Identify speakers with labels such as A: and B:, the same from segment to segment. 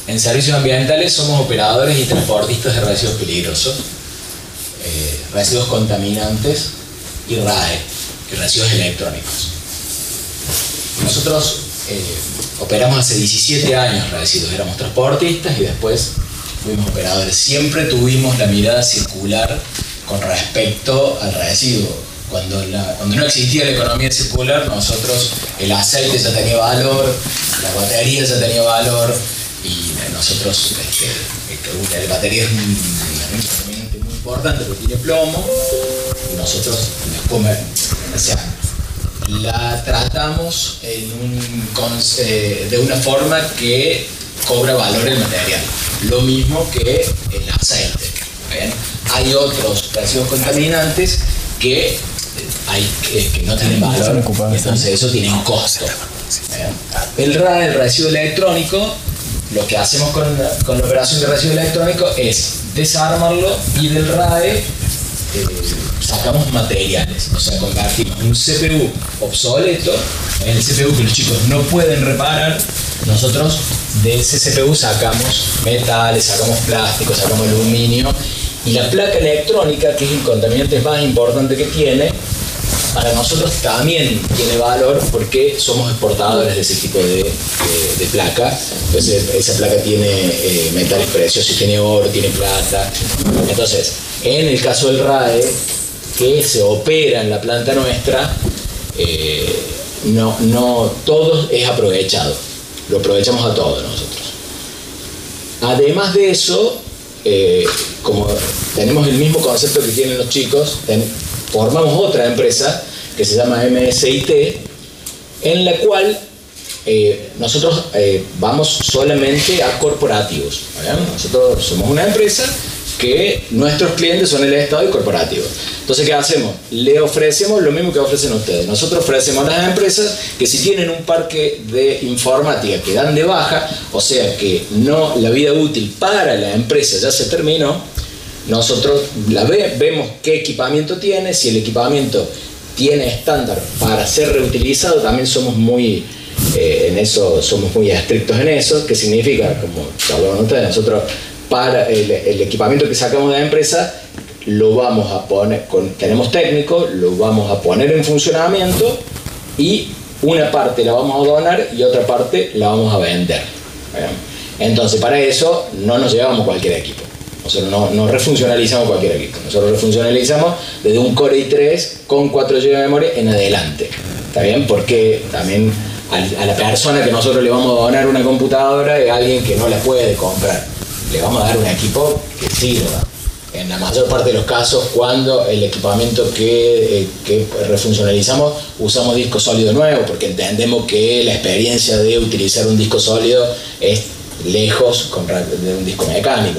A: En servicios ambientales somos operadores y transportistas de residuos peligrosos, residuos contaminantes y RAE, y residuos electrónicos. Nosotros operamos hace 17 años residuos, éramos transportistas y después fuimos operadores. Siempre tuvimos la mirada circular con respecto al residuo. Cuando no existía la economía circular, nosotros, el aceite ya tenía valor, la batería ya tenía valor, y nosotros, la batería es un contaminante muy importante porque tiene plomo, y nosotros la tratamos de una forma que cobra valor el material, lo mismo que el aceite. ¿Bien? Hay otros residuos contaminantes que no tienen valor, entonces eso tiene un costo. ¿Bien? El RAE, el residuo electrónico, lo que hacemos con la operación de residuo electrónico es desarmarlo y del RAE sacamos materiales, o sea, convertimos un CPU obsoleto, el CPU que los chicos no pueden reparar, nosotros de ese CPU sacamos metales, sacamos plástico, sacamos aluminio, y la placa electrónica, que es el contaminante más importante que tiene, para nosotros también tiene valor porque somos exportadores de ese tipo de placa. Entonces esa placa tiene metales preciosos, tiene oro, tiene plata. Entonces, en el caso del RAE, que se opera en la planta nuestra, no todo es aprovechado, lo aprovechamos a todos nosotros. Además de eso, como tenemos el mismo concepto que tienen los chicos, formamos otra empresa que se llama MSIT, en la cual nosotros vamos solamente a corporativos. ¿Verdad? Nosotros somos una empresa que nuestros clientes son el Estado y corporativos. Entonces, ¿qué hacemos? Le ofrecemos lo mismo que ofrecen ustedes. Nosotros ofrecemos a las empresas que si tienen un parque de informática que dan de baja, o sea que la vida útil para la empresa ya se terminó, nosotros vemos qué equipamiento tiene, si el equipamiento tiene estándar para ser reutilizado, también somos muy estrictos en eso, que significa, como hablaban ustedes, nosotros para el equipamiento que sacamos de la empresa lo vamos a poner, tenemos técnico, lo vamos a poner en funcionamiento y una parte la vamos a donar y otra parte la vamos a vender. Entonces, para eso no nos llevamos cualquier equipo. Nosotros no refuncionalizamos cualquier equipo. Nosotros refuncionalizamos desde un Core i3 con 4 GB de memoria en adelante. ¿Está bien? Porque también a la persona que nosotros le vamos a donar una computadora es alguien que no la puede comprar. Le vamos a dar un equipo que sirva. En la mayor parte de los casos, cuando el equipamiento que refuncionalizamos, usamos disco sólido nuevo, porque entendemos que la experiencia de utilizar un disco sólido es lejos de un disco mecánico.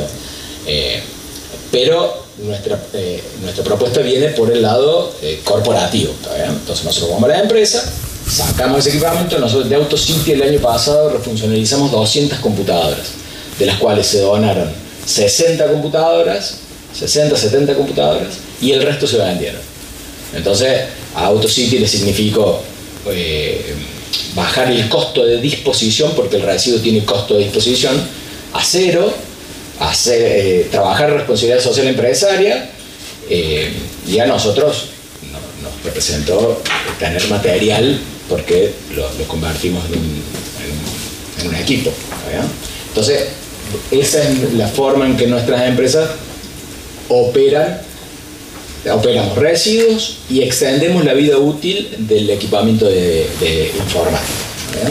A: Pero nuestra propuesta viene por el lado corporativo. Entonces nosotros vamos a la empresa, sacamos ese equipamiento. Nosotros de AutoCity el año pasado refuncionalizamos 200 computadoras, de las cuales se donaron 60 computadoras, 60, 70 computadoras, y el resto se vendieron. Entonces a AutoCity le significó bajar el costo de disposición, porque el residuo tiene costo de disposición, a cero, trabajar responsabilidad social empresaria, y a nosotros nos representó tener material porque lo convertimos en un equipo. ¿verdad? Entonces, esa es la forma en que nuestras empresas operamos residuos y extendemos la vida útil del equipamiento de informática. ¿verdad?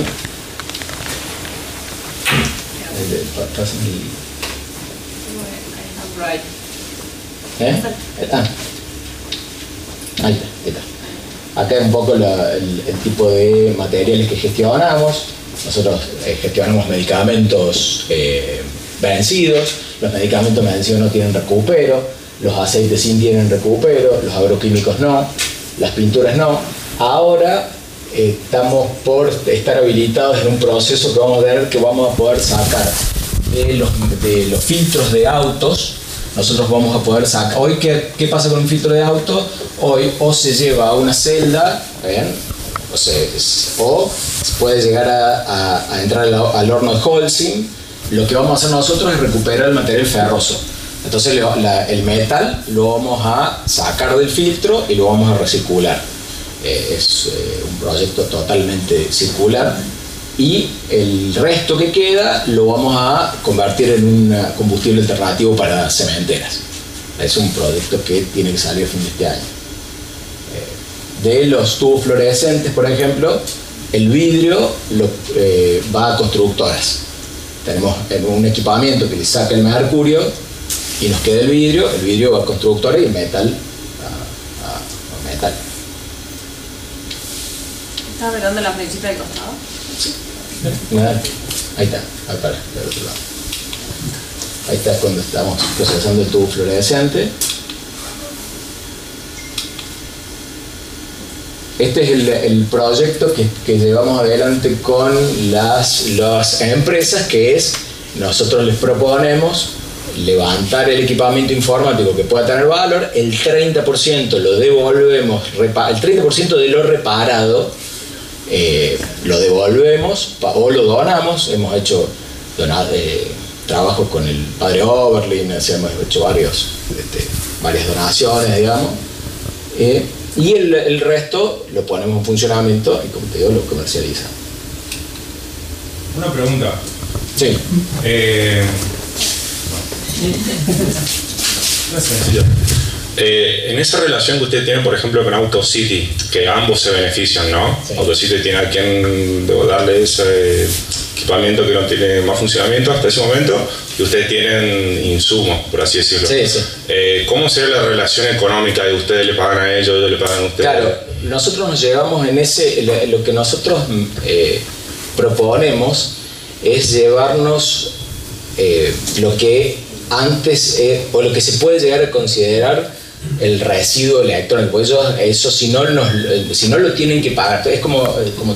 A: Ahí está. Acá es un poco el tipo de materiales que gestionamos. Nosotros gestionamos medicamentos vencidos. Los medicamentos vencidos no tienen recupero, los aceites sí tienen recupero, los agroquímicos no, las pinturas no. Ahora estamos por estar habilitados en un proceso que vamos a ver, que vamos a poder sacar de los filtros de autos. Nosotros vamos a poder sacar. Hoy, ¿qué pasa con un filtro de auto? Hoy o se lleva a una celda, ¿ven? O se puede llegar a entrar al horno de Holcim, lo que vamos a hacer nosotros es recuperar el material ferroso. Entonces el metal lo vamos a sacar del filtro y lo vamos a recircular. Es un proyecto totalmente circular, y el resto que queda lo vamos a convertir en un combustible alternativo para cementeras. Es un proyecto que tiene que salir a fin de este año. De los tubos fluorescentes, por ejemplo, el vidrio va a constructoras. Tenemos un equipamiento que le saca el mercurio y nos queda el vidrio va a constructoras y el metal a metal.
B: ¿Estás mirando la flechita del costado?
A: Sí. Ahí está, ahí para, del otro lado. Ahí está cuando estamos procesando el tubo fluorescente. Este es el proyecto que llevamos adelante con las empresas, que es, nosotros les proponemos levantar el equipamiento informático que pueda tener valor, el 30% lo devolvemos, el 30% de lo reparado lo devolvemos o lo donamos. Hemos hecho trabajos con el padre Oberlin, hemos hecho varias donaciones, digamos, y el resto lo ponemos en funcionamiento y, como te digo, lo comercializa.
C: Una pregunta.
A: Sí.
C: No es sencillo. En esa relación que usted tiene, por ejemplo, con AutoCity, que ambos se benefician, ¿no? Sí. AutoCity tiene a quien darle ese equipamiento que no tiene más funcionamiento hasta ese momento, y ustedes tienen insumos, por así decirlo.
A: Sí, sí.
C: ¿Cómo sería la relación económica de ustedes le pagan a ellos le pagan a ustedes?
A: Claro, nosotros nos llevamos en lo que nosotros proponemos es llevarnos lo que antes, o lo que se puede llegar a considerar el residuo electrónico, pues eso si no lo tienen que pagar. Es como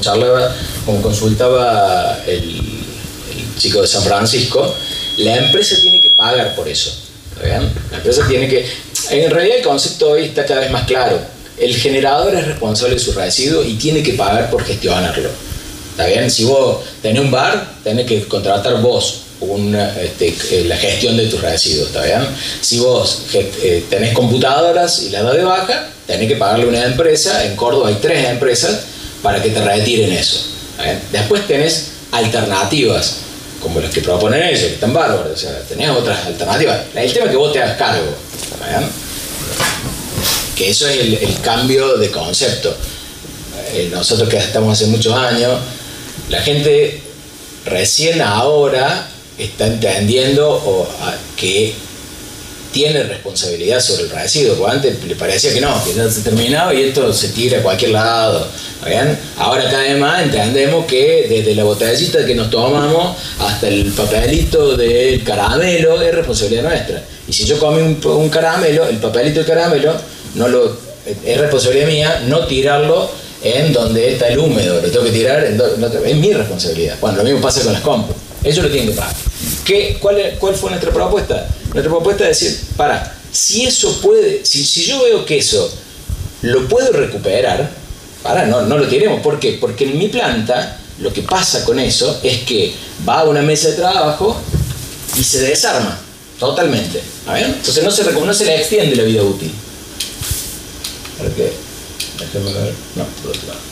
A: consultaba el chico de San Francisco, la empresa tiene que pagar por eso, ¿está bien? La empresa tiene que, en realidad el concepto hoy está cada vez más claro, el generador es responsable de su residuo y tiene que pagar por gestionarlo, ¿está bien? Si vos tenés un bar, tenés que contratar vos la gestión de tus residuos, ¿está bien? Si vos tenés computadoras y las das de baja, tenés que pagarle a una empresa. En Córdoba hay 3 empresas para que te retiren eso, ¿está bien? Después tenés alternativas como las que proponen ellos, que están bárbaras, o sea, tenés otras alternativas. El tema es que vos te hagas cargo, ¿está bien? Que eso es el cambio de concepto. Nosotros que estamos hace muchos años, la gente recién ahora está entendiendo que tiene responsabilidad sobre el residuo, porque antes le parecía que no, que ya se terminaba y esto se tira a cualquier lado, ¿bien? Ahora cada vez más entendemos que desde la botellita que nos tomamos hasta el papelito del caramelo es responsabilidad nuestra. Y si yo comí un caramelo, el papelito del caramelo es responsabilidad mía no tirarlo en donde está el húmedo, lo tengo que tirar es mi responsabilidad. Bueno, lo mismo pasa con las compras, ellos lo tienen que pagar. ¿Cuál fue nuestra propuesta? Nuestra propuesta es decir, si eso puede, si yo veo que eso lo puedo recuperar, no lo tiremos. ¿Por qué? Porque en mi planta lo que pasa con eso es que va a una mesa de trabajo y se desarma totalmente, ¿bien? Entonces no se le extiende la vida útil. ¿Para qué? Déjenme ver. No, por otro lado.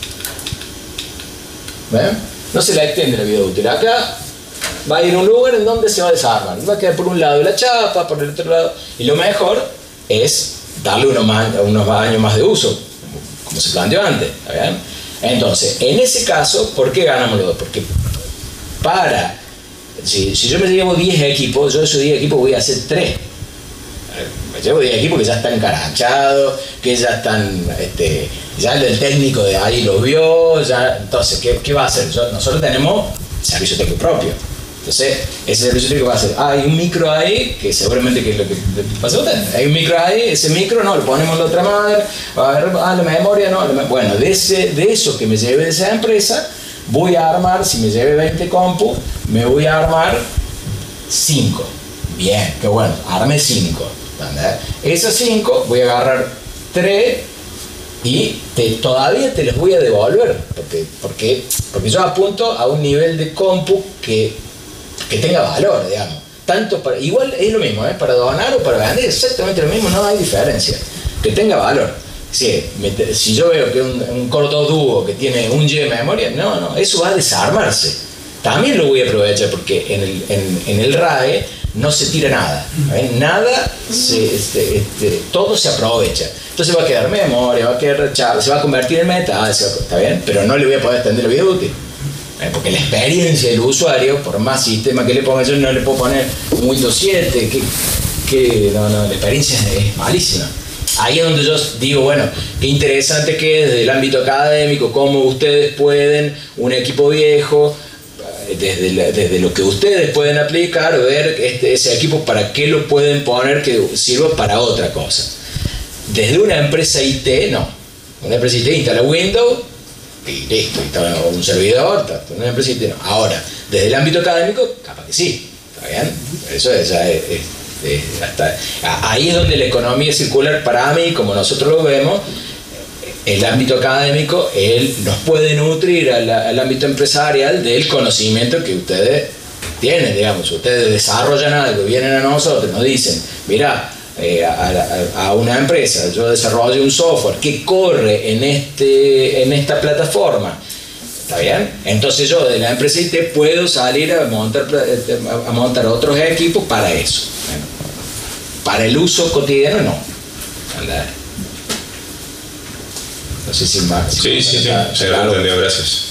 A: ¿Ven? No se le extiende la vida útil. Acá va a ir a un lugar en donde se va a desarmar. Va a quedar por un lado la chapa, por el otro lado. Y lo mejor es darle unos años más de uso, como se planteó antes. ¿Está bien? Entonces, en ese caso, ¿por qué ganamos los dos? Porque si yo me llevo 10 equipos, yo de esos 10 equipos voy a hacer 3. Me llevo 10 equipos que ya están encaranchados, que ya están, ya el técnico de ahí los vio, ya. Entonces, ¿qué va a hacer? Nosotros tenemos servicio técnico propio. Entonces, ese servicio técnico va a ser, hay un micro ahí, que seguramente que es lo que pasa a usted. Hay un micro ahí, ese micro no, lo ponemos en la otra madre, va a ver, la memoria no, bueno, de eso que me lleve de esa empresa, voy a armar, si me lleve 20 compu, me voy a armar 5. Bien, qué bueno, arme 5. Esos 5 voy a agarrar 3 y todavía te los voy a devolver, porque yo apunto a un nivel de compu que que tenga valor, digamos. Tanto para, igual es lo mismo, para donar o para vender, exactamente lo mismo, no hay diferencia. Que tenga valor. Si yo veo que un Core Duo que tiene 1 GB de memoria, no, eso va a desarmarse. También lo voy a aprovechar porque en el RAE no se tira nada, nada, todo se aprovecha. Entonces va a quedar memoria, va a quedar se va a convertir en metal, está bien, pero no le voy a poder extender la vida útil. Porque la experiencia del usuario, por más sistema que le ponga, yo no le puedo poner un Windows 7, no, la experiencia es malísima. Ahí es donde yo digo, bueno, qué interesante que desde el ámbito académico, cómo ustedes pueden, un equipo viejo, desde lo que ustedes pueden aplicar, ver ese equipo para qué lo pueden poner que sirva para otra cosa. Desde una empresa IT, no. Una empresa IT instala Windows y listo, instala un servidor, una empresa IT no. Ahora, desde el ámbito académico, capaz que sí, ¿está bien? Eso es ahí es donde la economía circular, para mí, como nosotros lo vemos, el ámbito académico, él nos puede nutrir al ámbito empresarial del conocimiento que ustedes tienen, digamos. Ustedes desarrollan algo, vienen a nosotros, nos dicen, mira, a una empresa, yo desarrollo un software que corre en esta plataforma, ¿está bien? Entonces yo de la empresa IT puedo salir a montar otros equipos para eso. Bueno, para el uso cotidiano no. ¿Verdad? No sé si más.
C: Sí, se lo entendió, gracias.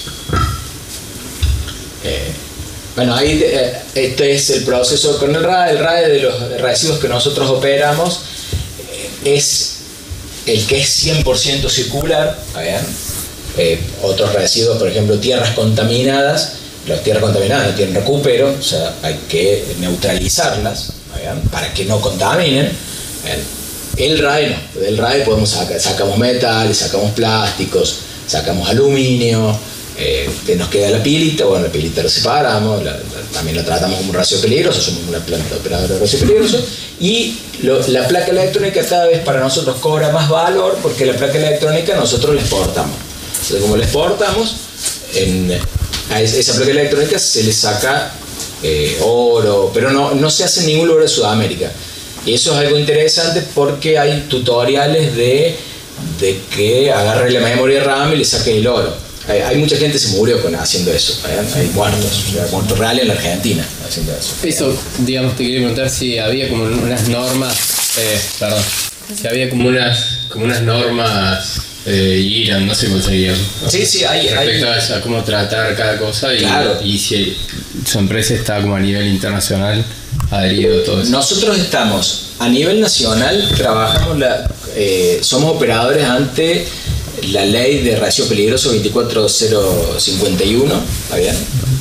A: Bueno, ahí este es el proceso con el RAE de los residuos que nosotros operamos, es el que es 100% circular. Otros residuos, por ejemplo, tierras contaminadas, las tierras contaminadas no tienen recupero, o sea, hay que neutralizarlas para que no contaminen. El RAE no, del RAE sacamos metales, sacamos plásticos, sacamos aluminio, nos queda la pilita, bueno, la pilita la separamos, también la tratamos como un residuo peligroso, somos una planta operadora de residuo peligroso, y la placa electrónica cada vez para nosotros cobra más valor porque la placa electrónica nosotros la exportamos. Entonces, como la exportamos, a esa placa electrónica se le saca oro, pero no se hace en ningún lugar de Sudamérica. Y eso es algo interesante porque hay tutoriales de que agarre la memoria RAM y le saque el oro. Hay mucha gente que se murió haciendo eso. Hay muertos reales en la Argentina haciendo eso.
D: Eso, digamos, te quería preguntar si había como unas normas, si había como unas normas IRAN, no sé cómo sería.
A: Sí, hay.
D: Respecto a cómo tratar cada cosa
A: claro.
D: Y si su empresa está como a nivel internacional adherido a todo eso.
A: Nosotros estamos a nivel nacional, trabajamos somos operadores ante la ley de residuos peligrosos 24051, ¿está bien?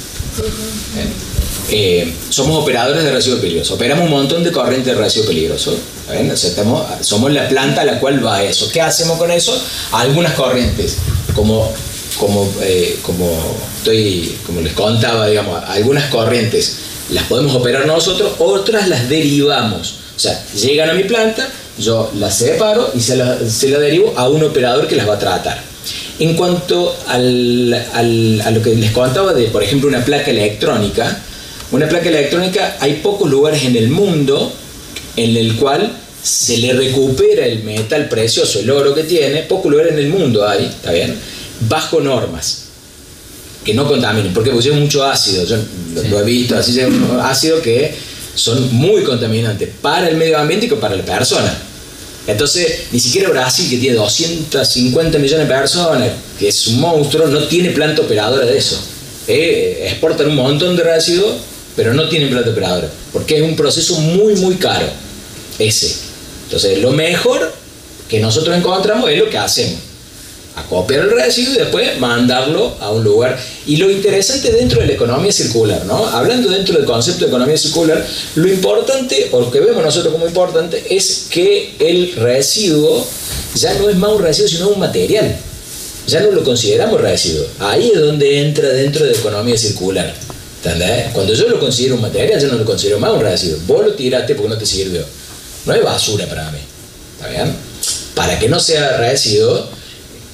A: Somos operadores de residuos peligrosos, operamos un montón de corrientes de residuos peligrosos, ¿está bien? O sea, somos la planta a la cual va eso. ¿Qué hacemos con eso? Algunas corrientes, como les contaba, digamos, algunas corrientes las podemos operar nosotros, otras las derivamos. O sea, llegan a mi planta, yo las separo y se la derivo a un operador que las va a tratar. En cuanto a lo que les contaba de, por ejemplo, una placa electrónica, hay pocos lugares en el mundo en el cual se le recupera el metal precioso, el oro que tiene, pocos lugares en el mundo hay, ¿está bien? Bajo normas que no contaminen, porque lleva mucho ácido, yo lo he visto, así lleva ácido que son muy contaminantes para el medio ambiente y para la persona. Entonces, ni siquiera Brasil, que tiene 250 millones de personas, que es un monstruo, no tiene planta operadora de eso. Exportan un montón de residuos, pero no tienen planta operadora, porque es un proceso muy, muy caro ese. Entonces, lo mejor que nosotros encontramos es lo que hacemos: acopiar el residuo y después mandarlo a un lugar. Y lo interesante dentro de la economía circular, ¿no? Hablando dentro del concepto de economía circular, lo importante, o lo que vemos nosotros como importante, es que el residuo ya no es más un residuo, sino un material. Ya no lo consideramos residuo. Ahí es donde entra dentro de la economía circular. ¿Entendés? Cuando yo lo considero un material, yo no lo considero más un residuo. Vos lo tiraste porque no te sirvió. No es basura para mí. ¿Está bien? Para que no sea residuo,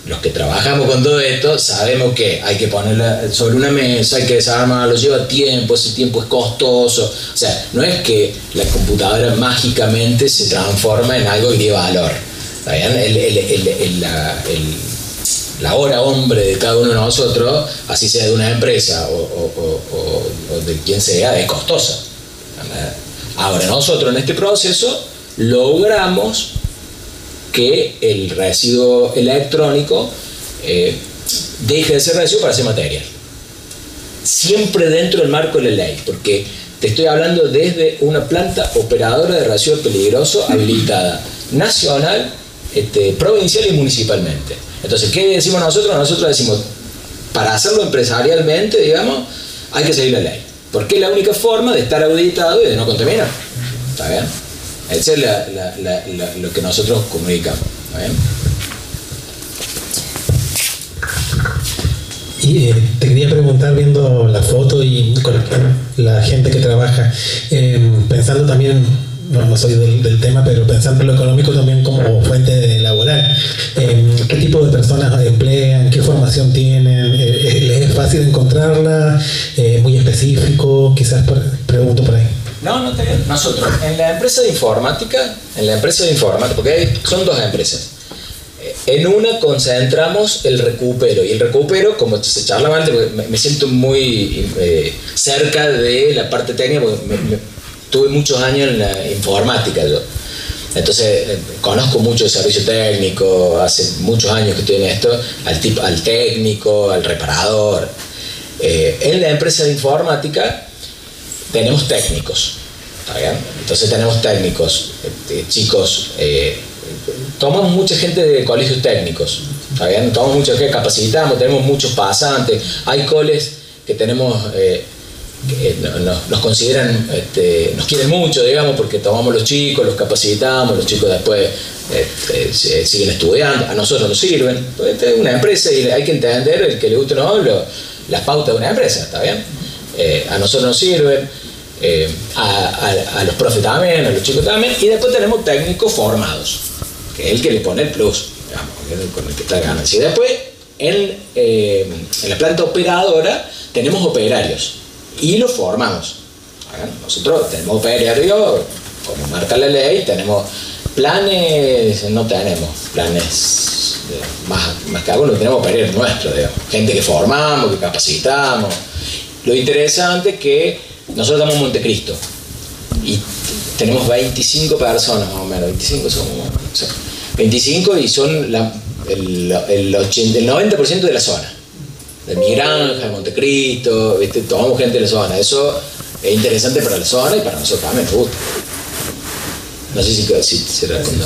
A: los que trabajamos con todo esto sabemos que hay que ponerla sobre una mesa, hay que desarmarlo, lleva tiempo, ese tiempo es costoso. O sea, no es que la computadora mágicamente se transforma en algo que tiene valor. ¿Está bien? La hora hombre de cada uno de nosotros, así sea de una empresa o de quien sea, es costosa. Ahora, nosotros en este proceso logramos que el residuo electrónico deje de ser residuo para ser material. Siempre dentro del marco de la ley, porque te estoy hablando desde una planta operadora de residuos peligrosos habilitada nacional, provincial y municipalmente. Entonces, ¿qué decimos nosotros? Nosotros decimos, para hacerlo empresarialmente, digamos, hay que seguir la ley, porque es la única forma de estar auditado y de no contaminar. ¿Está bien? Eso es lo que nosotros comunicamos. ¿Está bien?
E: Y te quería preguntar, viendo la foto y con la gente que trabaja, pensando también, no soy del tema, pero pensando en lo económico también como fuente laboral, ¿qué tipo de personas emplean? ¿Qué formación tienen? ¿Les es fácil encontrarla? ¿Muy específico? Quizás pregunto por ahí.
A: No, está bien. Nosotros, en la empresa de informática, porque son dos empresas, en una concentramos el recupero, y el recupero, como se charlaba antes, porque me siento muy cerca de la parte técnica, porque tuve muchos años en la informática yo. Entonces conozco mucho de servicio técnico, hace muchos años que estoy en esto, al técnico, al reparador. En la empresa de informática tenemos técnicos, ¿está bien? Entonces tenemos técnicos, chicos, tomamos mucha gente de colegios técnicos, ¿está bien? Tomamos mucha gente, capacitamos, tenemos muchos pasantes, hay coles que tenemos, nos consideran, nos quieren mucho, digamos, porque tomamos los chicos, los capacitamos, los chicos después siguen estudiando, a nosotros nos sirven, es una empresa y hay que entender, el que le guste o no, las pautas de una empresa, ¿está bien? A nosotros nos sirven, a los profes también, a los chicos también, y después tenemos técnicos formados, que es el que le pone el plus, digamos, con el que está ganando. Y después en la planta operadora tenemos operarios y los formamos. Nosotros tenemos operarios, como marca la ley, tenemos planes, no tenemos planes más que algunos, tenemos operarios nuestros, digamos, gente que formamos, que capacitamos. Lo interesante es que nosotros estamos en Montecristo y tenemos 25 personas más o menos, 25 somos, o sea, 25 y son el 90% de la zona, de mi granja, de Montecristo, ¿viste? Tomamos gente de la zona. Eso es interesante para la zona y para nosotros también nos gusta. No sé si se respondió.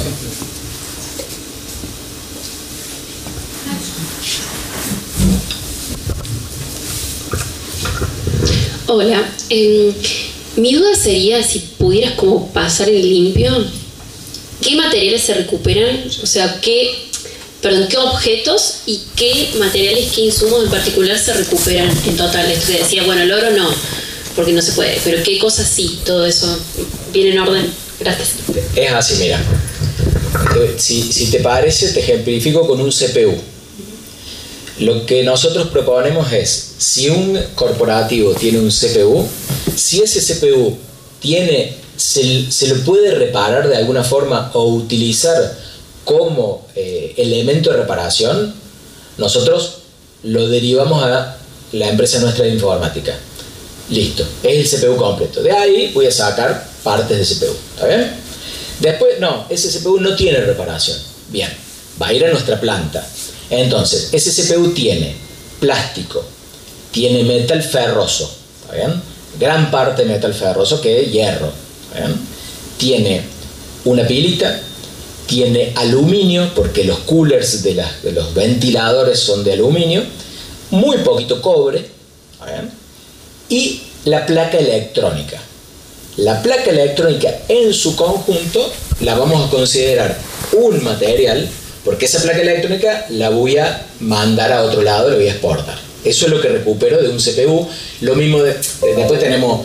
F: Hola, mi duda sería si pudieras como pasar en limpio, ¿qué materiales se recuperan? O sea, ¿qué objetos y qué materiales, qué insumos en particular se recuperan en total? Esto que decía, bueno, el oro no, porque no se puede, pero qué cosas sí, todo eso viene en orden. Gracias.
A: Es así, mira. Si te parece, te ejemplifico con un CPU. Lo que nosotros proponemos es, si un corporativo tiene un CPU, si ese CPU se lo puede reparar de alguna forma o utilizar como elemento de reparación, nosotros lo derivamos a la empresa nuestra de informática. Listo, es el CPU completo. De ahí voy a sacar partes de CPU, ¿está bien? Después, no, ese CPU no tiene reparación. Bien, va a ir a nuestra planta. Entonces, ese CPU tiene plástico, tiene metal ferroso, ¿está bien? Gran parte de metal ferroso que es hierro, ¿está bien? Tiene una pilita, tiene aluminio, porque los coolers de los ventiladores son de aluminio, muy poquito cobre, ¿está bien? Y la placa electrónica. La placa electrónica en su conjunto la vamos a considerar un material, porque esa placa electrónica la voy a mandar a otro lado, la voy a exportar. Eso es lo que recupero de un CPU. Lo mismo después tenemos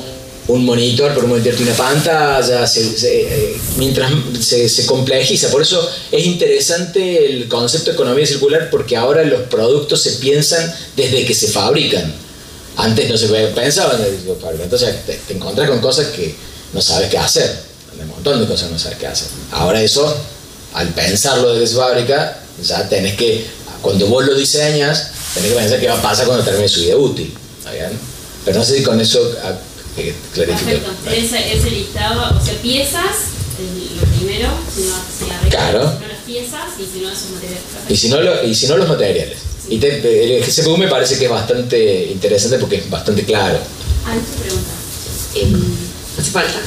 A: un monitor, por un monitor tiene una pantalla, mientras se complejiza. Por eso es interesante el concepto de economía circular, porque ahora los productos se piensan desde que se fabrican. Antes no se pensaban desde que se fabrican. Entonces te encontrás con cosas que no sabes qué hacer, un montón de cosas que no sabes qué hacer. Ahora eso, al pensarlo desde que se fabrica, ya tenés que, cuando vos lo diseñas, tenés que pensar qué va a pasar cuando termine su vida útil. ¿Está bien? Pero no sé si con eso clarifico.
B: Perfecto. Ese listado, o sea, piezas, lo primero, si no se arregla,
A: claro.
B: Si no las piezas y si no esos materiales.
A: Y si no los materiales. Sí. Y el GCPU me parece que es bastante interesante porque es bastante claro.
B: Tu pregunta.
F: Hace falta.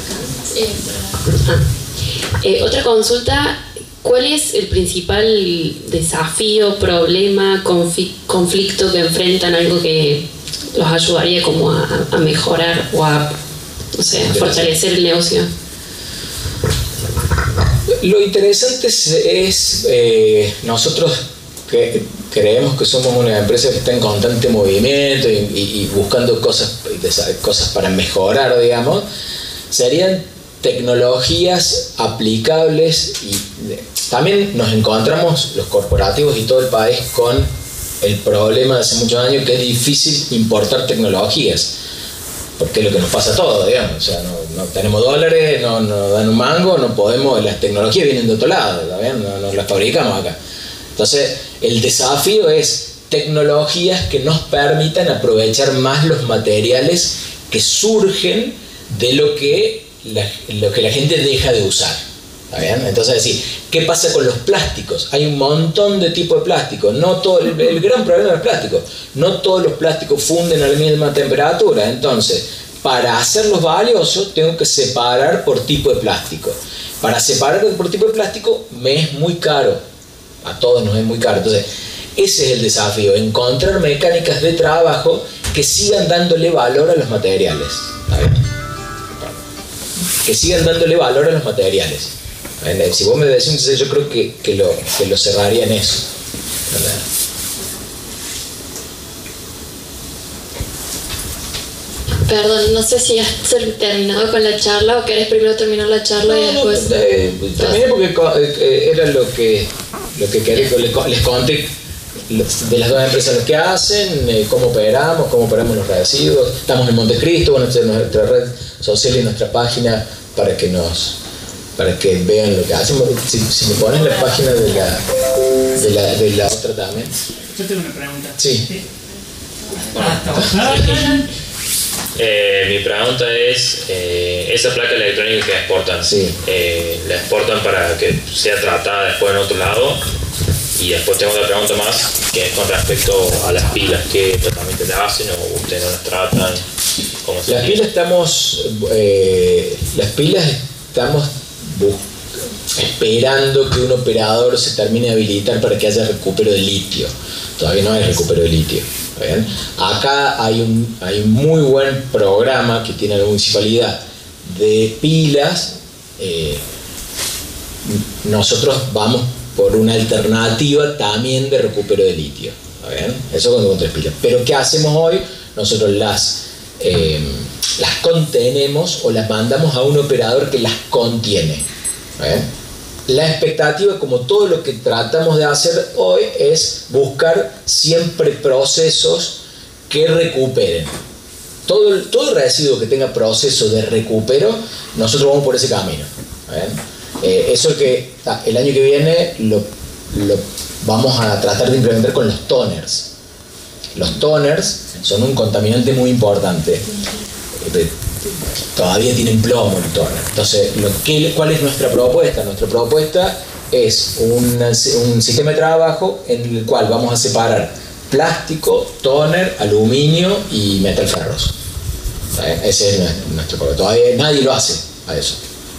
F: Otra consulta. ¿Cuál es el principal desafío, problema, conflicto que enfrentan? Algo que los ayudaría como a mejorar o a, no sé, a fortalecer el negocio.
A: Lo interesante es nosotros creemos que somos una empresa que está en constante movimiento y buscando cosas para mejorar, digamos. Serían tecnologías aplicables, y también nos encontramos los corporativos y todo el país con el problema de hace muchos años que es difícil importar tecnologías, porque es lo que nos pasa a todos, digamos. O sea, no tenemos dólares, no dan un mango, no podemos, las tecnologías vienen de otro lado, no las fabricamos acá. Entonces el desafío es tecnologías que nos permitan aprovechar más los materiales que surgen de lo que la gente deja de usar. ¿Está bien? Entonces, decir, ¿qué pasa con los plásticos? Hay un montón de tipos de plásticos. No todo, el gran problema del plástico, no todos los plásticos funden a la misma temperatura. Entonces, para hacerlos valiosos, tengo que separar por tipo de plástico. Para separar por tipo de plástico, me es muy caro. A todos nos es muy caro. Entonces, ese es el desafío: encontrar mecánicas de trabajo que sigan dándole valor a los materiales. ¿Está bien? Que sigan dándole valor a los materiales. Si vos me decís, yo creo que lo cerraría en eso. ¿Verdad?
F: Perdón, no sé si has terminado con la charla o querés primero terminar la charla y después...
A: Terminé porque era lo que quería, les conté de las dos empresas lo que hacen, cómo operamos los residuos. Estamos en Montecristo, nuestra red social y nuestra página para que vean lo que hacemos. Si me pones la página de la otra también.
G: Yo tengo una pregunta.
A: Sí.
C: Mi pregunta es, esa placa electrónica que exportan,
A: sí.
C: ¿La exportan para que sea tratada después en otro lado? Y después tengo otra pregunta más, que es con respecto a las pilas. ¿Qué tratamiento le hacen o ustedes no las tratan? ¿Cómo se
A: Las pilas estamos esperando que un operador se termine de habilitar para que haya recupero de litio. Todavía no hay recupero de litio. ¿Bien? Acá hay un muy buen programa que tiene la municipalidad de pilas. Nosotros vamos por una alternativa también de recupero de litio. ¿Bien? Eso con 3 pilas. Pero ¿qué hacemos hoy? Nosotros las contenemos o las mandamos a un operador que las contiene. ¿Bien? La expectativa, como todo lo que tratamos de hacer hoy, es buscar siempre procesos que recuperen. Todo residuo que tenga proceso de recupero, nosotros vamos por ese camino. Eso que el año que viene lo vamos a tratar de implementar con los toners. Los toners son un contaminante muy importante. Todavía tienen plomo el toner. Entonces, ¿cuál es nuestra propuesta? Nuestra propuesta es un sistema de trabajo en el cual vamos a separar plástico, toner, aluminio y metal ferroso. Ese es nuestro propuesta. Todavía nadie lo hace a eso.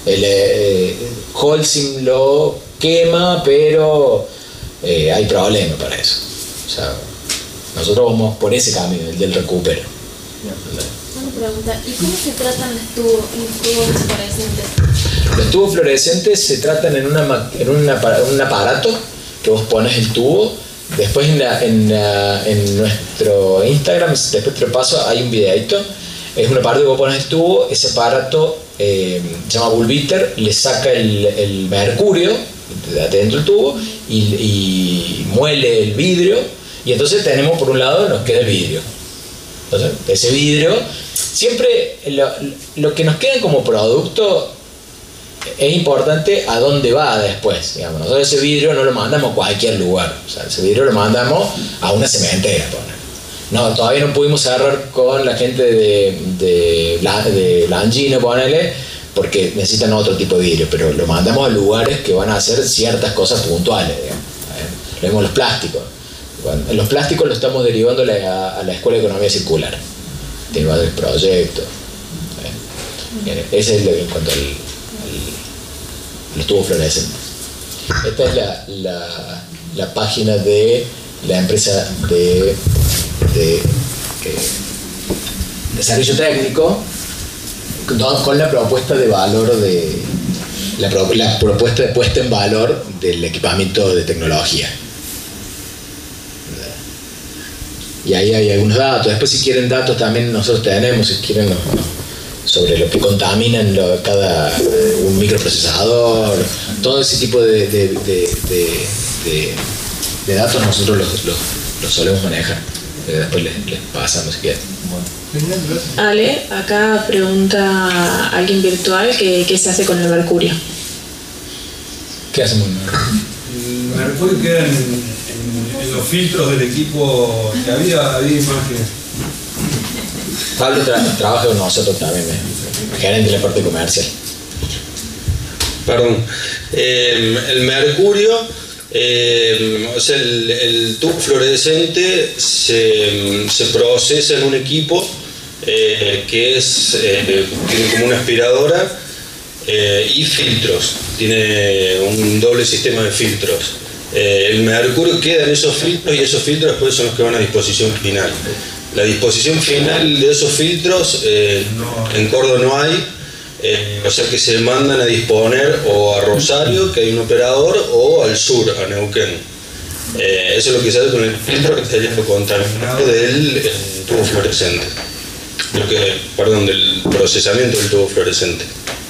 A: Holcim lo quema, pero hay problema para eso. O sea, nosotros vamos por ese camino, el del recupero.
B: Pregunta, ¿y cómo se tratan los tubos fluorescentes?
A: Los tubos fluorescentes se tratan en un aparato que vos pones el tubo. Después en nuestro Instagram, después te lo paso, hay un videito Es un aparato que vos pones el tubo, ese aparato se llama Bullbitter, le saca el mercurio de adentro del tubo y muele el vidrio, y entonces tenemos por un lado, nos queda el vidrio. Entonces, ese vidrio, siempre lo que nos queda como producto es importante a dónde va después, digamos. Nosotros ese vidrio no lo mandamos a cualquier lugar, o sea, ese vidrio lo mandamos a una cementera, no, todavía no pudimos cerrar con la gente de Langino, ponele, porque necesitan otro tipo de vidrio, pero lo mandamos a lugares que van a hacer ciertas cosas puntuales, digamos. Vemos los plásticos. Bueno, los plásticos los estamos derivando a la Escuela de Economía Circular. Tiene varios proyectos. Ese es en cuanto a los tubos fluorescentes. Esta es la página de la empresa de servicio técnico con la propuesta de valor la propuesta de puesta en valor del equipamiento de tecnología. Y ahí hay algunos datos. Después, si quieren datos, también nosotros tenemos, si quieren, sobre lo que contaminan un microprocesador, todo ese tipo de datos nosotros los solemos manejar. Después les pasamos si quieren.
G: Ale, acá pregunta alguien virtual qué se hace con el mercurio.
A: ¿Qué hacemos con el mercurio?
H: El mercurio queda en los filtros del equipo que había imágenes.
A: Pablo trabaja con nosotros también, gerente de la parte comercial.
I: Perdón. El mercurio, o sea, el tubo fluorescente se procesa en un equipo que tiene como una aspiradora y filtros, tiene un doble sistema de filtros. El mercurio queda en esos filtros y esos filtros después son los que van a disposición final. La disposición final de esos filtros en Córdoba no hay, o sea que se mandan a disponer o a Rosario, que hay un operador, o al sur, a Neuquén. Eso es lo que se hace con el filtro que estaría contaminado del tubo fluorescente. Del procesamiento del tubo fluorescente.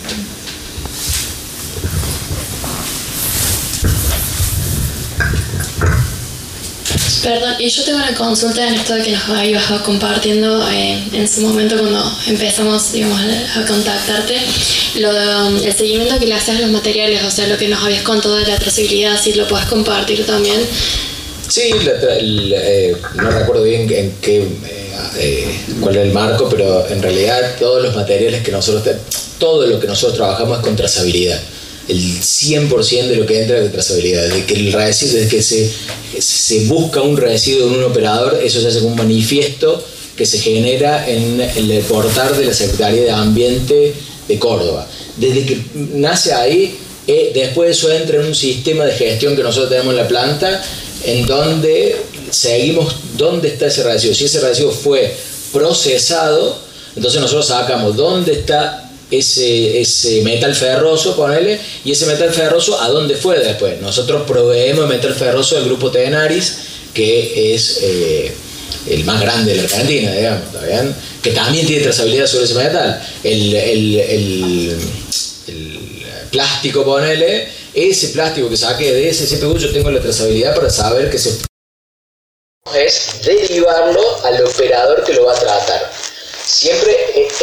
B: Perdón, y yo tengo una consulta en esto de que nos ibas compartiendo en su momento cuando empezamos, digamos, a contactarte, el seguimiento que le haces a los materiales, o sea, lo que nos habías contado de la trazabilidad, si lo puedes compartir también.
A: Sí, no recuerdo bien cuál era el marco, pero en realidad todos los materiales todo lo que nosotros trabajamos es con trazabilidad. El 100% de lo que entra es de trazabilidad. Desde que se busca un residuo en un operador, eso se hace con un manifiesto que se genera en el portal de la Secretaría de Ambiente de Córdoba. Desde que nace ahí, después eso entra en un sistema de gestión que nosotros tenemos en la planta, en donde seguimos dónde está ese residuo. Si ese residuo fue procesado, entonces nosotros sacamos dónde está ese metal ferroso, ponele, y ese metal ferroso a dónde fue después. Nosotros proveemos de metal ferroso del grupo Tenaris, que es el más grande de la Argentina, digamos, ¿está bien? Que también tiene trazabilidad sobre ese metal. El plástico, ponele, ese plástico que saqué de ese CPU, yo tengo la trazabilidad para saber que es derivarlo al operador que lo va a tratar. Siempre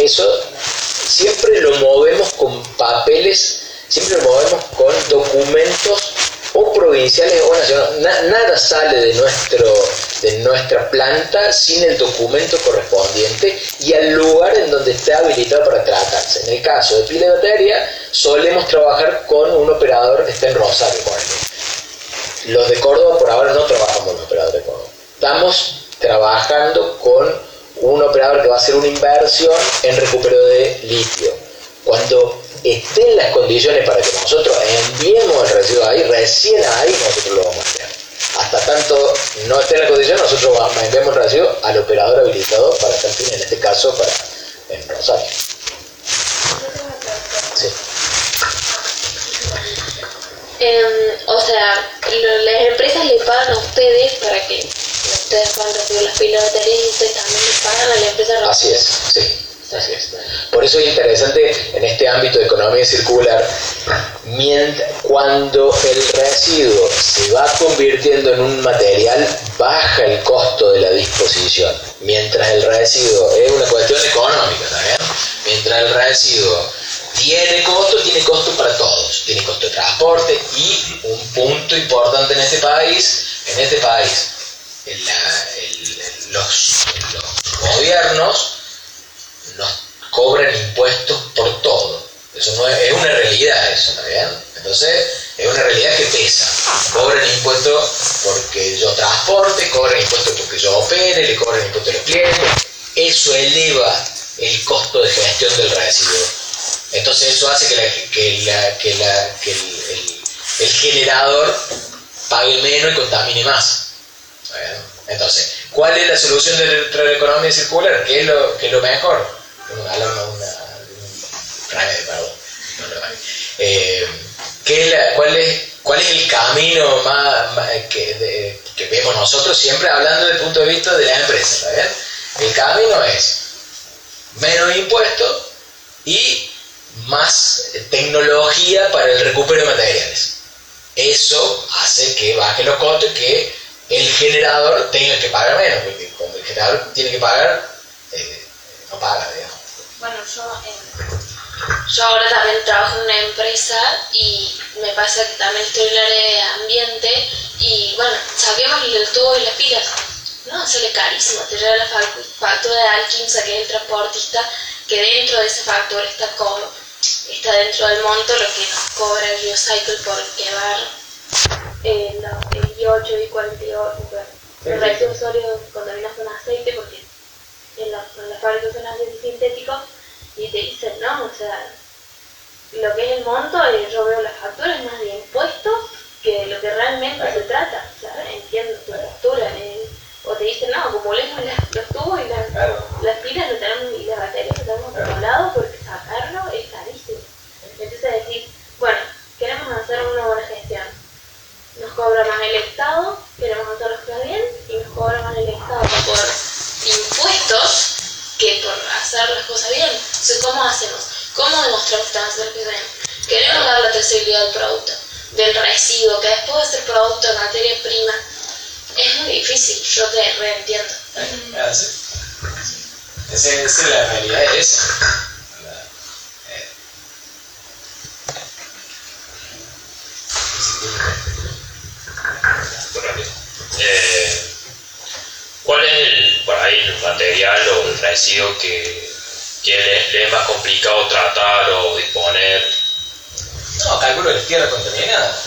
A: lo movemos con papeles, siempre lo movemos con documentos o provinciales o nacionales. Nada sale de nuestra planta sin el documento correspondiente y al lugar en donde esté habilitado para tratarse. En el caso de pila de batería, solemos trabajar con un operador que está en Rosario, por ejemplo. Los de Córdoba por ahora no trabajamos con operadores de Córdoba. Estamos trabajando con un operador que va a hacer una inversión en recupero de litio. Cuando estén las condiciones para que nosotros enviemos el residuo ahí, recién ahí nosotros lo vamos a enviar. Hasta tanto no esté en la condición, nosotros enviamos el residuo al operador habilitado para tal fin, en este caso en Rosario. Sí.
F: O sea, las empresas le pagan a ustedes para que ustedes puedan recibir las pilas de batería y ustedes también le pagan a la empresa.
A: Así es, sí. Así es. Por eso es interesante en este ámbito de economía circular, cuando el residuo se va convirtiendo en un material, baja el costo de la disposición. Mientras el residuo es una cuestión económica también, mientras el residuo tiene costo para todos. Tiene costo de transporte y un punto importante en este país, los gobiernos nos cobran impuestos por todo. Eso no es una realidad, eso, ¿está bien? Entonces, es una realidad que pesa. Cobran impuestos porque yo transporte, cobran impuestos porque yo opere, le cobran impuestos a los clientes. Eso eleva el costo de gestión del residuo. Entonces, eso hace que el generador pague menos y contamine más. ¿Está bien? Entonces, ¿cuál es la solución de la economía circular? ¿Qué es lo mejor? ¿Cuál es el camino que vemos nosotros siempre hablando desde el punto de vista de la empresa? ¿Está bien? El camino es menos impuestos y más tecnología para el recupero de materiales. Eso hace que baje los costos y que el generador tenga que pagar menos, porque cuando el generador tiene que pagar, no paga, digamos.
B: Bueno, yo ahora también trabajo en una empresa y me pasa que también estoy en el área de ambiente y bueno, saquemos el tubo y las pilas. No, sale carísimo, te llega la factura de Alquimsa, que es el transportista, que dentro de esa factura está dentro del monto lo que nos cobra el Biocycle por llevar el I8 y 48, el residuo sólido contaminados con aceite, porque en la fábrica son aceites sintéticos y te dicen, no, o sea, lo que es el monto, yo veo las facturas más de impuestos que lo que realmente se trata, o sea, entiendo tu postura, o te dicen, no, acumulemos los tubos y las pilas y las baterías lo tenemos acumulado porque sacarlo es carísimo. Entonces decir, bueno, queremos hacer una buena gestión, nos cobra más el Estado, queremos hacer las cosas bien y nos cobra más el Estado por impuestos que por hacer las cosas bien. Entonces, ¿cómo hacemos? ¿Cómo demostramos que estamos haciendo las cosas bien? Queremos dar la trazabilidad del producto, del residuo, que después de ser producto de materia prima. Es muy difícil, yo te reentiendo.
A: Esa es la realidad, es esa.
J: ¿Cuál es por ahí el material o el residuo que le es más complicado tratar o disponer?
A: No, calculo que es tierra contaminada.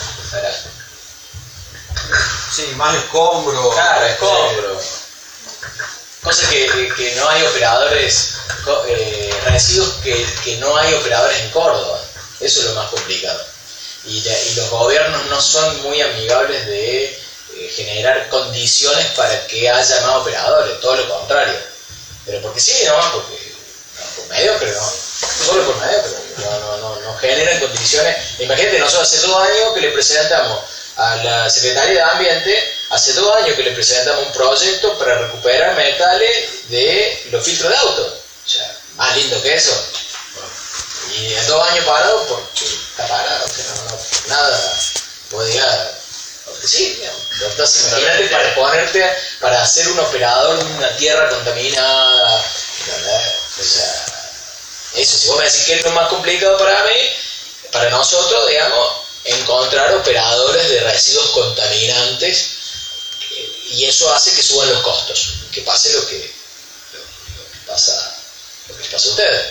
I: Sí, más escombro.
A: Claro, escombro. Cosa que no hay operadores, residuos que no hay operadores en Córdoba. Eso es lo más complicado. Y los gobiernos no son muy amigables de generar condiciones para que haya más operadores, todo lo contrario. Pero porque sí, no, porque por medio, pero no solo por medio, pero no generan condiciones. Imagínate, nosotros hace 2 años que le presentamos a la Secretaría de Ambiente, hace 2 años que le presentamos un proyecto para recuperar metales de los filtros de auto. O sea, más lindo que eso. Y en 2 años parado porque está parado, que nada, vos digas, porque sí, digamos. Entonces imagínate para ser un operador de una tierra contaminada, ¿verdad? O sea, eso, si vos me decís que es lo más complicado para mí, para nosotros, digamos, encontrar operadores de residuos contaminantes, y eso hace que suban los costos, que pase lo que pasa a ustedes.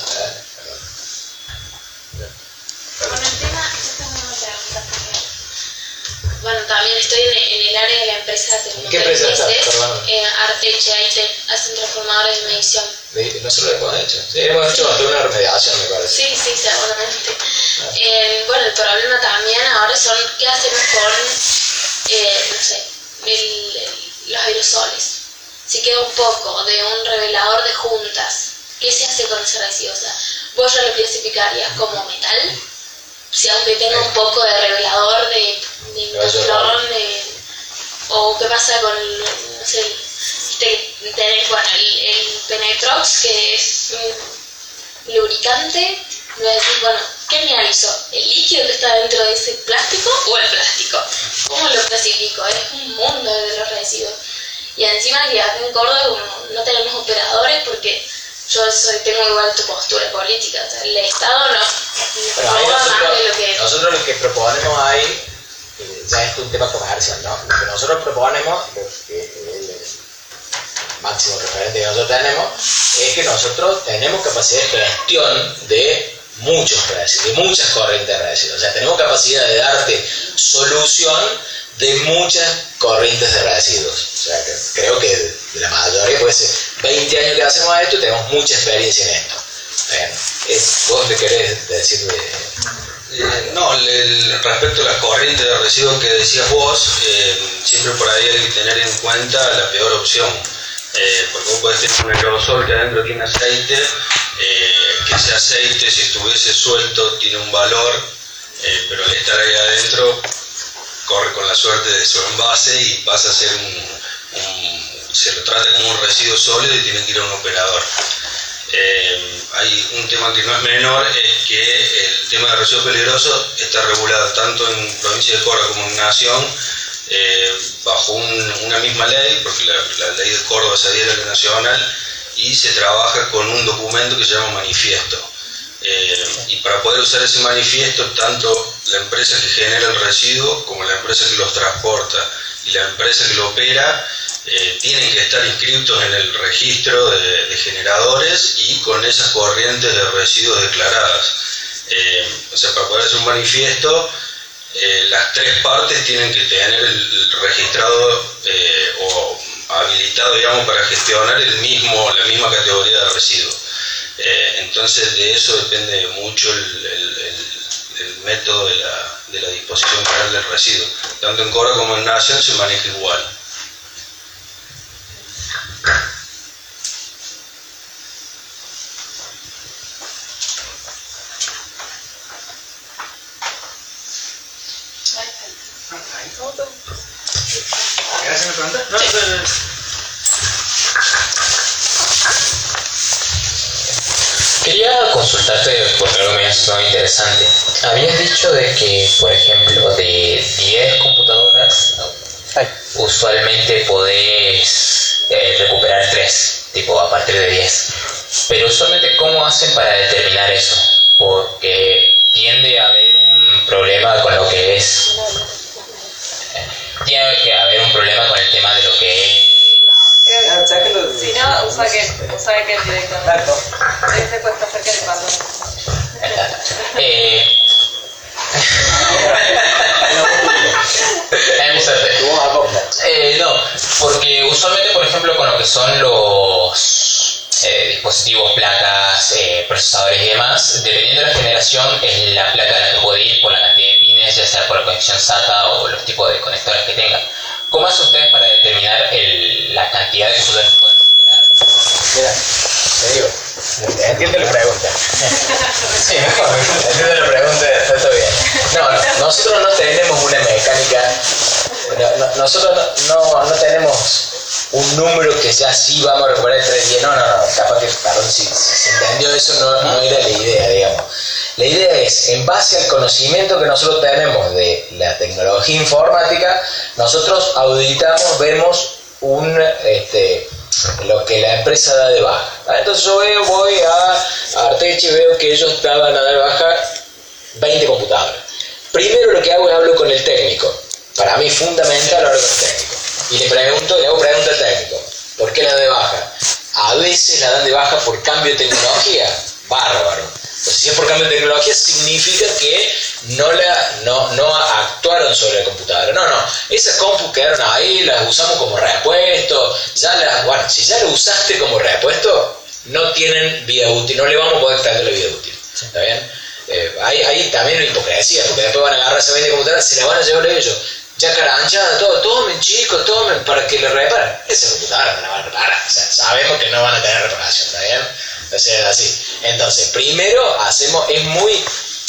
B: Bueno, el tema, yo tengo una pregunta también. Bueno, también estoy en el área de la empresa de
A: ¿Qué empresa estás?
B: Arteche, ahí hacen transformadores de medición.
A: Nosotros lo hemos hecho. Sí, hemos hecho hasta una remediación, me parece.
B: Sí, seguramente. Bueno, el problema también ahora son qué hacemos con, no sé, los aerosoles. Si queda un poco de un revelador de juntas, ¿qué se hace con ese residuo? O sea, ¿vos ya lo clasificarías como metal? Si aunque tenga un poco de revelador de teflón, o qué pasa con, no sé, tenés, bueno, el Penetrox, que es lubricante, no es decir, bueno, ¿qué analizo? ¿El líquido que está dentro de ese plástico o el plástico? ¿Cómo lo clasifico? Es un mundo de los residuos. Y encima que acá en Córdoba como no tenemos operadores porque tengo igual tu postura política, o sea, el Estado no roba más de lo que...
A: Nosotros lo que proponemos ahí, ya es un tema comercial, ¿no? Lo que nosotros proponemos, el máximo referente que nosotros tenemos, es que nosotros tenemos capacidad de gestión de muchos residuos, de muchas corrientes de residuos. O sea, tenemos capacidad de darte solución de muchas corrientes de residuos. O sea, que creo que de la mayoría, puede ser 20 años que hacemos esto, tenemos mucha experiencia en esto. ¿Vos le querés decir
I: no, respecto a las corrientes de residuos que decías vos, siempre por ahí hay que tener en cuenta la peor opción. Porque vos podés tener un aerosol que adentro tiene aceite, que ese aceite, si estuviese suelto, tiene un valor, pero al estar ahí adentro corre con la suerte de su envase y pasa a ser se lo trata como un residuo sólido y tiene que ir a un operador. Hay un tema que no es menor, es que el tema de residuos peligrosos está regulado tanto en provincia de Córdoba como en Nación, bajo una misma ley, porque la ley de Córdoba se adhiere a la nacional, y se trabaja con un documento que se llama manifiesto. Y para poder usar ese manifiesto, tanto la empresa que genera el residuo como la empresa que los transporta y la empresa que lo opera tienen que estar inscritos en el registro de generadores y con esas corrientes de residuos declaradas. O sea, para poder hacer un manifiesto, las tres partes tienen que tener el registrado o habilitado, digamos, para gestionar la misma categoría de residuos. Entonces de eso depende mucho el método de la disposición general del residuo. Tanto en Córdoba como en Nación se maneja igual.
A: ¿Querés hacerme pregunta?
K: No. Quería consultarte porque algo me ha sonado interesante. Habías dicho de que, por ejemplo, de 10 computadoras, usualmente podés recuperar 3, tipo a partir de 10. Pero usualmente, ¿cómo hacen para determinar eso? Porque tiende a haber un problema con lo que es... Tiene que haber un problema con el tema de lo que es...
L: Si no, usa que directamente. Ahí se puede hacer que le mando.
K: No, porque usualmente, por ejemplo, con lo que son los dispositivos, placas, procesadores y demás, dependiendo de la generación, es la placa a la que puede ir por la cantidad de pines, ya sea por la conexión SATA o los tipos de conectores que tengan. ¿Cómo hacen ustedes para determinar la cantidad de computadores que pueden recuperar?
A: Mira, te digo, entiendo la pregunta. Sí, mejor, entiendo la pregunta, está bien. No, nosotros no tenemos una mecánica, nosotros no tenemos un número que ya sí vamos a recuperar 3 días. No, capaz que, perdón, si se entendió eso, no era la idea, digamos. La idea es, en base al conocimiento que nosotros tenemos de la tecnología informática, nosotros auditamos, vemos lo que la empresa da de baja. Entonces yo voy a Arteche y veo que ellos daban a dar de baja 20 computadoras. Primero lo que hago es hablo con el técnico. Para mí es fundamental hablar con el técnico. Y le hago pregunta al técnico, ¿por qué la dan de baja? A veces la dan de baja por cambio de tecnología. Bárbaro. Entonces, si es por cambio de tecnología, significa que no actuaron sobre la computadora. No, esas compus quedaron ahí, las usamos como repuesto. Si ya lo usaste como repuesto, no tienen vida útil, no le vamos a poder extender la vida útil. ¿Está bien? Hay también una hipocresía, porque después van a agarrar esa 20 computadoras, se la van a llevar ellos. Ya caranchada, tomen chicos, tomen para que le reparen. Esa computadora no la van a reparar. O sea, sabemos que no van a tener reparación, ¿está bien? O sea, así. Entonces, primero es muy...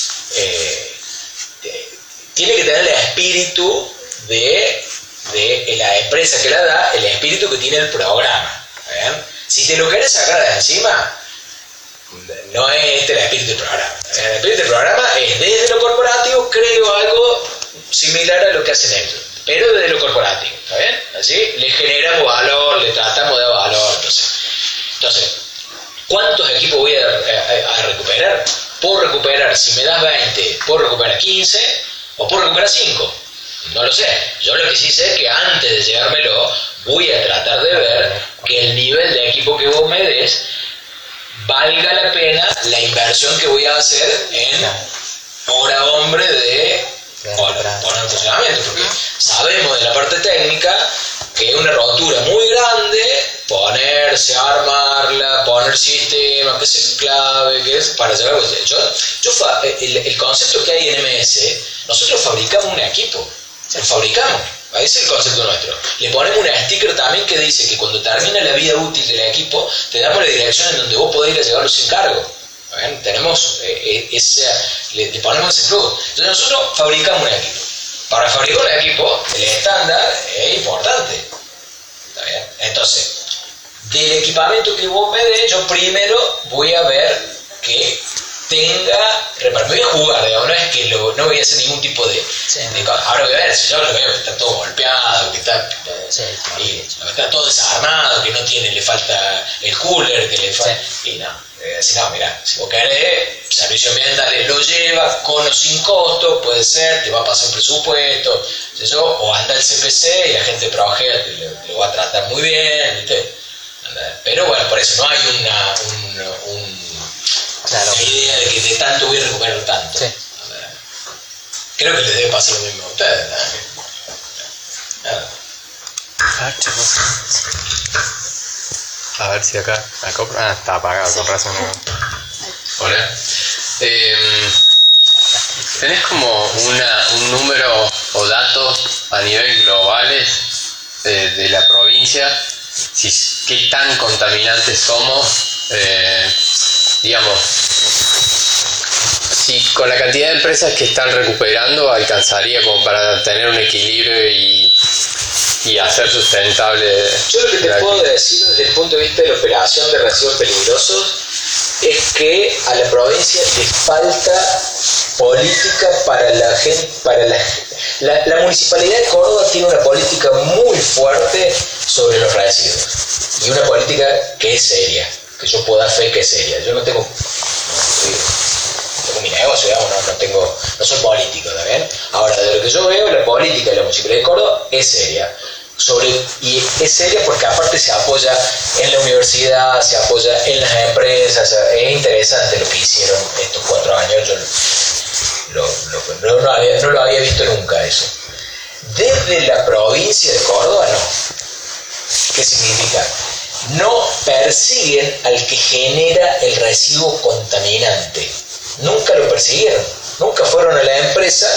A: tiene que tener el espíritu de la empresa que la da, el espíritu que tiene el programa. ¿Bien? Si te lo querés sacar de encima, no es este el espíritu del programa. El espíritu del programa es desde lo corporativo, creo algo similar a lo que hacen ellos, pero desde lo corporativo, ¿está bien? Así le generamos valor, le tratamos de dar valor. Entonces, ¿cuántos equipos voy a recuperar? Puedo recuperar, si me das 20, puedo recuperar 15 o puedo recuperar 5. No lo sé. Yo lo que sí sé es que antes de llegármelo, voy a tratar de ver que el nivel de equipo que vos me des valga la pena la inversión que voy a hacer en hora hombre de poner en funcionamiento, porque sabemos de la parte técnica que es una rotura muy grande ponerse, armarla, poner sistema, que se clave, que es para llegar a el concepto que hay en MS, nosotros fabricamos un equipo, lo fabricamos. Ese es el concepto nuestro. Le ponemos un sticker también que dice que cuando termina la vida útil del equipo, te damos la dirección en donde vos podés ir a llevarlo sin cargo. ¿Ven? Tenemos le ponemos ese flujo. Entonces nosotros fabricamos un equipo. Para fabricar un equipo, el estándar es importante. ¿Está bien? Entonces, del equipamiento que vos me des, yo primero voy a ver que tenga, me voy a jugar, digamos, no es que no voy a hacer ningún tipo de ahora voy a ver, si yo lo veo que está todo golpeado, que está todo desarmado, que no tiene, le falta el cooler, que le falta, y no, si no, mirá, si vos querés, servicio ambiental lo lleva, con o sin costo, puede ser, te va a pasar un presupuesto, o anda el CPC y la gente trabajera, lo va a tratar muy bien, ¿viste? Pero bueno, por eso no hay la idea de que de tanto voy a recuperar tanto. Sí. Creo que les debe pasar lo mismo a ustedes,
D: A ver si acá la compra. Está apagado, con razón. Hola. ¿Tenés como un número o datos a nivel globales de la provincia? ¿Qué tan contaminantes somos? Digamos, si con la cantidad de empresas que están recuperando alcanzaría como para tener un equilibrio y hacer sustentable.
A: Yo lo que te puedo decir desde el punto de vista de la operación de residuos peligrosos es que a la provincia le falta política para la gente, la Municipalidad de Córdoba tiene una política muy fuerte sobre los residuos y una política que es seria, que yo puedo dar fe que es seria. Yo no tengo mi negocio, digamos, no soy político, ¿está bien? Ahora, de lo que yo veo, la política de la Municipalidad de Córdoba es seria. Y es seria porque aparte se apoya en la universidad, se apoya en las empresas. Es interesante lo que hicieron estos 4 años. Yo no lo había visto nunca eso. Desde la provincia de Córdoba, no. ¿Qué significa? No persiguen al que genera el residuo contaminante. Nunca lo persiguieron. Nunca fueron a la empresa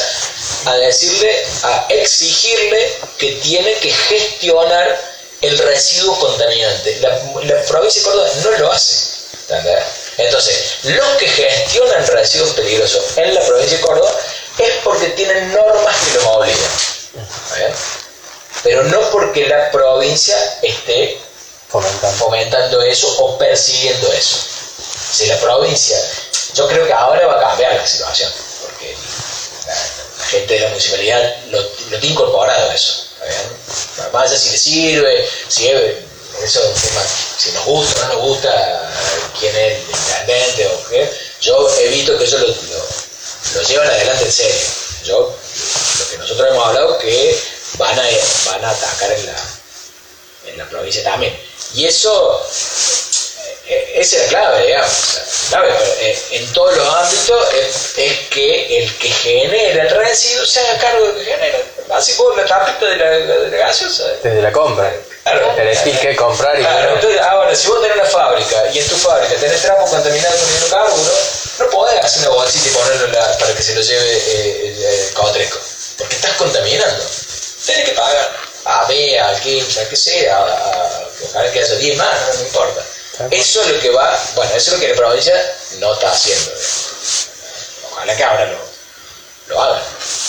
A: a exigirle que tiene que gestionar el residuo contaminante. La provincia de Córdoba no lo hace. ¿Entendés? Entonces, los que gestionan residuos peligrosos en la provincia de Córdoba es porque tienen normas que los obligan. ¿Bien? Pero no porque la provincia esté fomentando eso o persiguiendo eso. Si la provincia, yo creo que ahora va a cambiar la situación, porque la gente de la municipalidad lo tiene incorporado eso. Más allá si le sirve, eso es un tema, si nos gusta o no nos gusta quién es el intendente o qué, yo evito que ellos lo lleven adelante en serio. Lo que nosotros hemos hablado que van a atacar en la provincia también. Y eso, esa es la clave, digamos. En todos los ámbitos es que el que genera el residuo se haga cargo del que genera. Así como la tapita de la gaseosa.
D: Desde la compra. Claro. Elegís qué comprar y
A: claro, entonces, ahora, si vos tenés una fábrica y en tu fábrica tenés trapo contaminado con hidrocarburos, no podés hacer una bolsita y ponerlo para que se lo lleve el Cotreco. Porque estás contaminando. Tenés que pagar a B, al Quimsa, que sea, ojalá que haya 10 más, no importa. Eso es lo que eso es lo que la provincia no está haciendo. Ojalá que ahora lo hagan.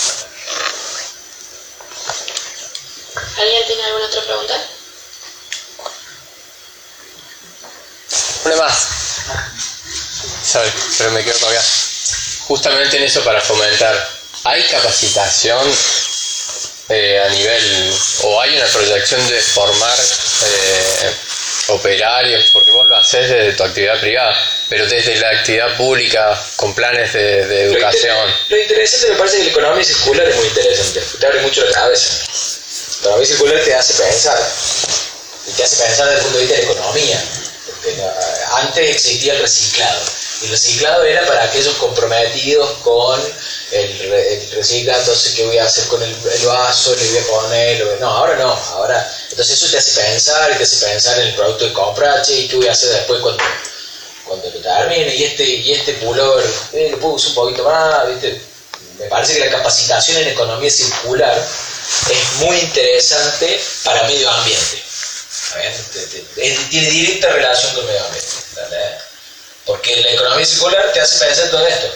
B: ¿Alguien tiene alguna otra pregunta?
D: Una más. sorry, pero me quedo colgado. Justamente en eso, para fomentar, ¿hay capacitación a nivel, o hay una proyección de formar operarios? Porque vos lo haces desde tu actividad privada, pero desde la actividad pública, con planes de educación.
M: Lo interesante me parece que la economía circular es muy interesante, te abre mucho la cabeza. La economía circular te hace pensar, y te hace pensar desde el punto de vista de la economía. Porque antes existía el reciclado, y el reciclado era para aquellos comprometidos con el reciclado. Entonces, ¿qué voy a hacer con el vaso? ¿Le voy a poner? No, ahora no, ahora. Entonces eso te hace pensar, y te hace pensar en el producto que compraste, y qué voy a hacer después cuando lo termine, y este pullover, le puse un poquito más, ¿viste? Me parece que la capacitación en economía circular es muy interesante para medio ambiente. Tiene directa relación con el medio ambiente, ¿verdad? Porque la economía circular te hace pensar todo esto,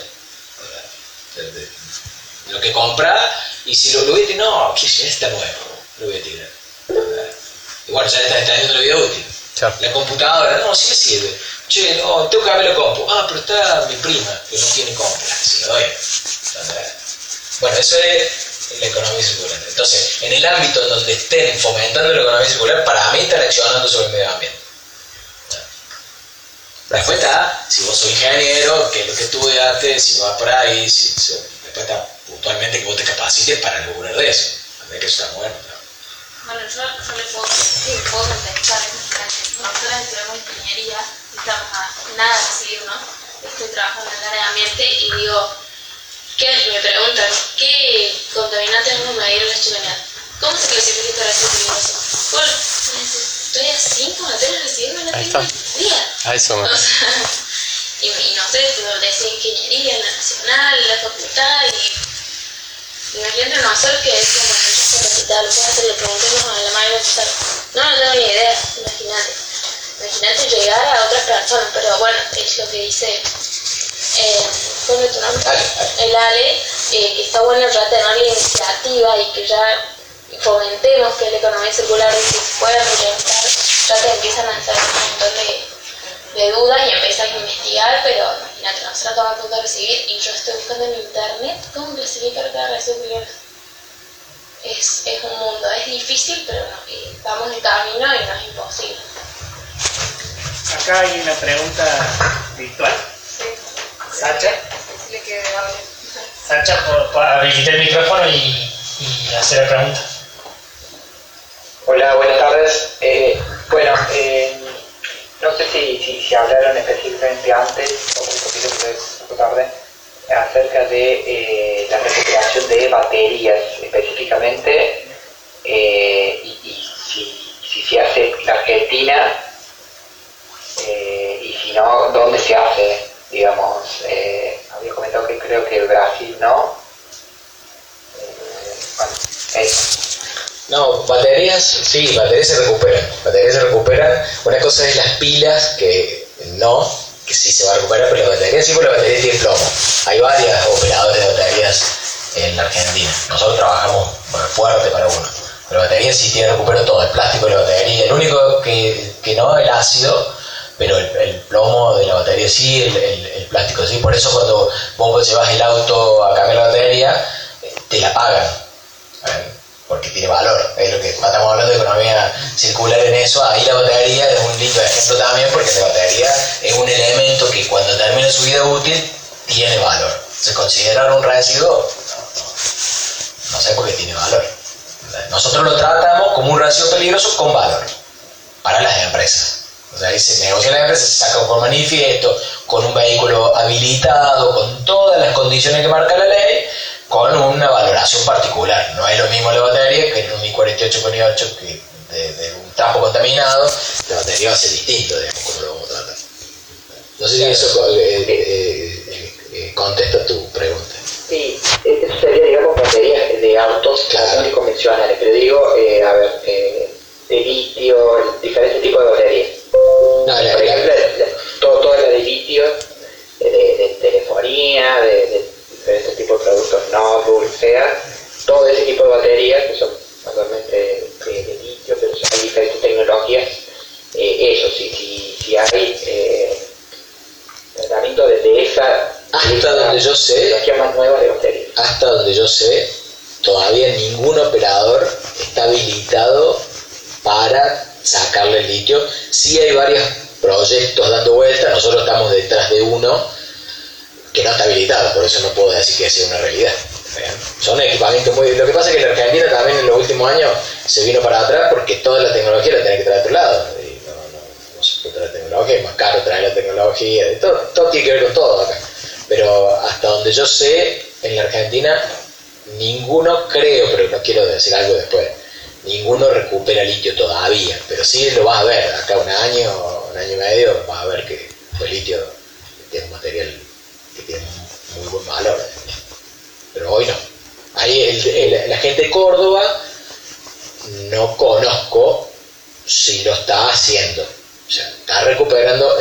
M: lo que compras, y si lo voy a tirar, no, está nuevo, lo voy a tirar, ¿verdad? Y bueno, ya le estás extrayendo la vida útil. La computadora, no, sí me sirve. Che, no, tengo que darme la compu. Ah, pero está mi prima, que no tiene compu, se lo doy, ¿verdad? Bueno, eso es la economía circular. Entonces, en el ámbito en donde estén fomentando la economía circular, para mí están accionando sobre el medio ambiente. Después está, si vos sos ingeniero, que es lo que estudiaste, si vas por ahí, después está puntualmente que vos te capacites para lograr de eso. Que eso está bueno.
B: Bueno, yo le puedo contestar. Nosotros estudiamos ingeniería, estamos a nada de recibirnos. Estoy trabajando en el área de ambiente y digo, me preguntan, ¿qué contaminantes vamos a medir en la chimenea? ¿Cómo se clasifica este residuo peligroso? Bueno, estoy a 5 materias recibiendo en la día.
D: A eso me...
B: y no sé, decía ingeniería en la nacional, en la facultad, y imagínate nosotros que decíamos, bueno, yo soy capacitada, lo puedo hacer, le preguntemos a la madre de no tengo ni idea, imagínate llegar a otras personas, pero bueno, es lo que dice ¿cuál es tu nombre? El Ale, que está bueno ya tener la iniciativa y que ya fomentemos que la economía circular y que se pueda implementar, ya te empiezan a hacer un montón de dudas y empiezas a investigar, pero imagínate, nosotros estamos a punto de recibir y yo estoy buscando en internet cómo clasificar cada residuo peligroso. Es un mundo, es difícil, pero no, vamos en camino y no es imposible.
N: Acá hay una pregunta virtual.
B: Sí.
N: Sacha.
B: Decirle que hable.
N: Sacha, por habilitar el micrófono y hacer la pregunta.
O: Hola, buenas tardes. No sé si hablaron específicamente antes o un poquito tarde acerca de la recuperación de baterías específicamente y si se hace en Argentina y si no, ¿dónde se hace? Digamos, había comentado que creo que Brasil no.
M: No, baterías se recuperan. Una cosa es las pilas, que sí se va a recuperar, pero la batería sí, porque la batería tiene plomo. Hay varias operadores de baterías en la Argentina. Nosotros trabajamos fuerte para uno. Pero la batería sí tiene recupero todo, el plástico de la batería. El único que no, el ácido, pero el plomo de la batería sí, el plástico sí. Por eso cuando vos llevas el auto a cambiar la batería, te la pagan. Porque tiene valor, es lo que estamos hablando de economía circular en eso. Ahí la batería es un lindo ejemplo también, porque la batería es un elemento que cuando termina su vida útil tiene valor. ¿Se considera un residuo? No sé por qué tiene valor. Nosotros lo tratamos como un residuo peligroso con valor para las empresas. O sea, ahí se negocia la empresa, se saca por manifiesto, con un vehículo habilitado, con todas las condiciones que marca la ley, con una valoración particular. No es lo mismo la batería que en un I-48 con I-8 que de un trapo contaminado. La batería va a ser distinto, digamos, como lo vamos a tratar. No sé si eso contesta tu pregunta.
O: Sí, eso sería, digamos, baterías de autos muy convencionales, pero digo, de litio, diferentes tipos de baterías. Por ejemplo, toda la de litio, de telefonía, de diferentes tipos de productos, notebook, sea, todo ese tipo de baterías que son actualmente de litio, pero hay diferentes tecnologías. Eso, si hay tratamiento de esta
M: hasta donde yo sé,
O: tecnología más nueva de batería.
M: Hasta donde yo sé, todavía ningún operador está habilitado para sacarle el litio. Sí hay varios proyectos dando vueltas, nosotros estamos detrás de uno que no está habilitado, por eso no puedo decir que sea una realidad. Son equipamientos muy... Lo que pasa es que la Argentina también en los últimos años se vino para atrás porque toda la tecnología la tiene que traer de otro lado. Y no se puede traer tecnología, es más caro traer la tecnología, todo tiene que ver con todo acá. Pero hasta donde yo sé, en la Argentina, ninguno, creo, pero no quiero decir algo después, ninguno recupera litio todavía, pero sí lo vas a ver, acá un año y medio, vas a ver que el litio tiene un material que tiene muy buen valor. Pero hoy no. Ahí la gente de Córdoba no conozco si lo está haciendo. O sea, está recuperando,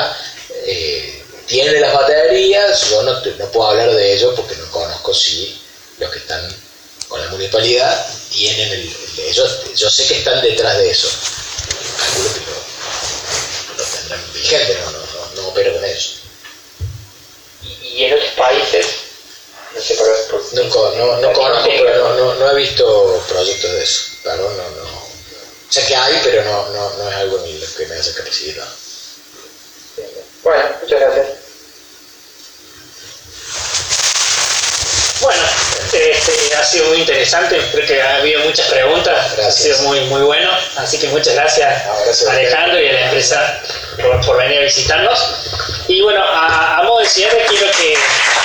M: tiene las baterías. Yo no puedo hablar de ello porque no conozco si los que están con la municipalidad tienen ellos. Yo sé que están detrás de eso. Calculo que lo tendrán vigente, no opero con ellos.
O: Y en otros países, no sé
M: no conozco, pero no he visto proyectos de eso. Claro, no. Sé que hay, pero no es algo en lo que me hace capacidad.
O: Bueno, muchas gracias.
N: Bueno, ha sido muy interesante, creo que ha habido muchas preguntas, gracias. Ha sido muy, muy bueno, así que muchas gracias a Alejandro y a la empresa por venir a visitarnos. Y bueno, a modo de cierre quiero que...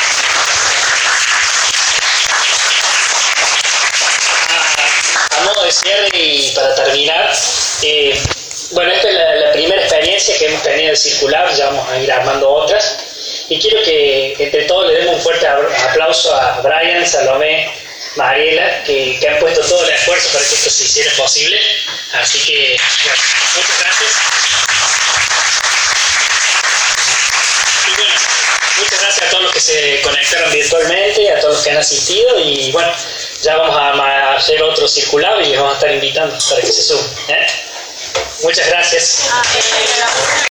N: A modo de cierre y para terminar, bueno, esta es la primera experiencia que hemos tenido de circular, ya vamos a ir armando otras. Y quiero que entre todos le demos un fuerte aplauso a Brian, Salomé, Mariela, que han puesto todo el esfuerzo para que esto se hiciera posible. Así que, bueno, muchas gracias. Y bueno, muchas gracias a todos los que se conectaron virtualmente, a todos los que han asistido. Y bueno, ya vamos a hacer otro circulado y les vamos a estar invitando para que se sumen. Muchas gracias.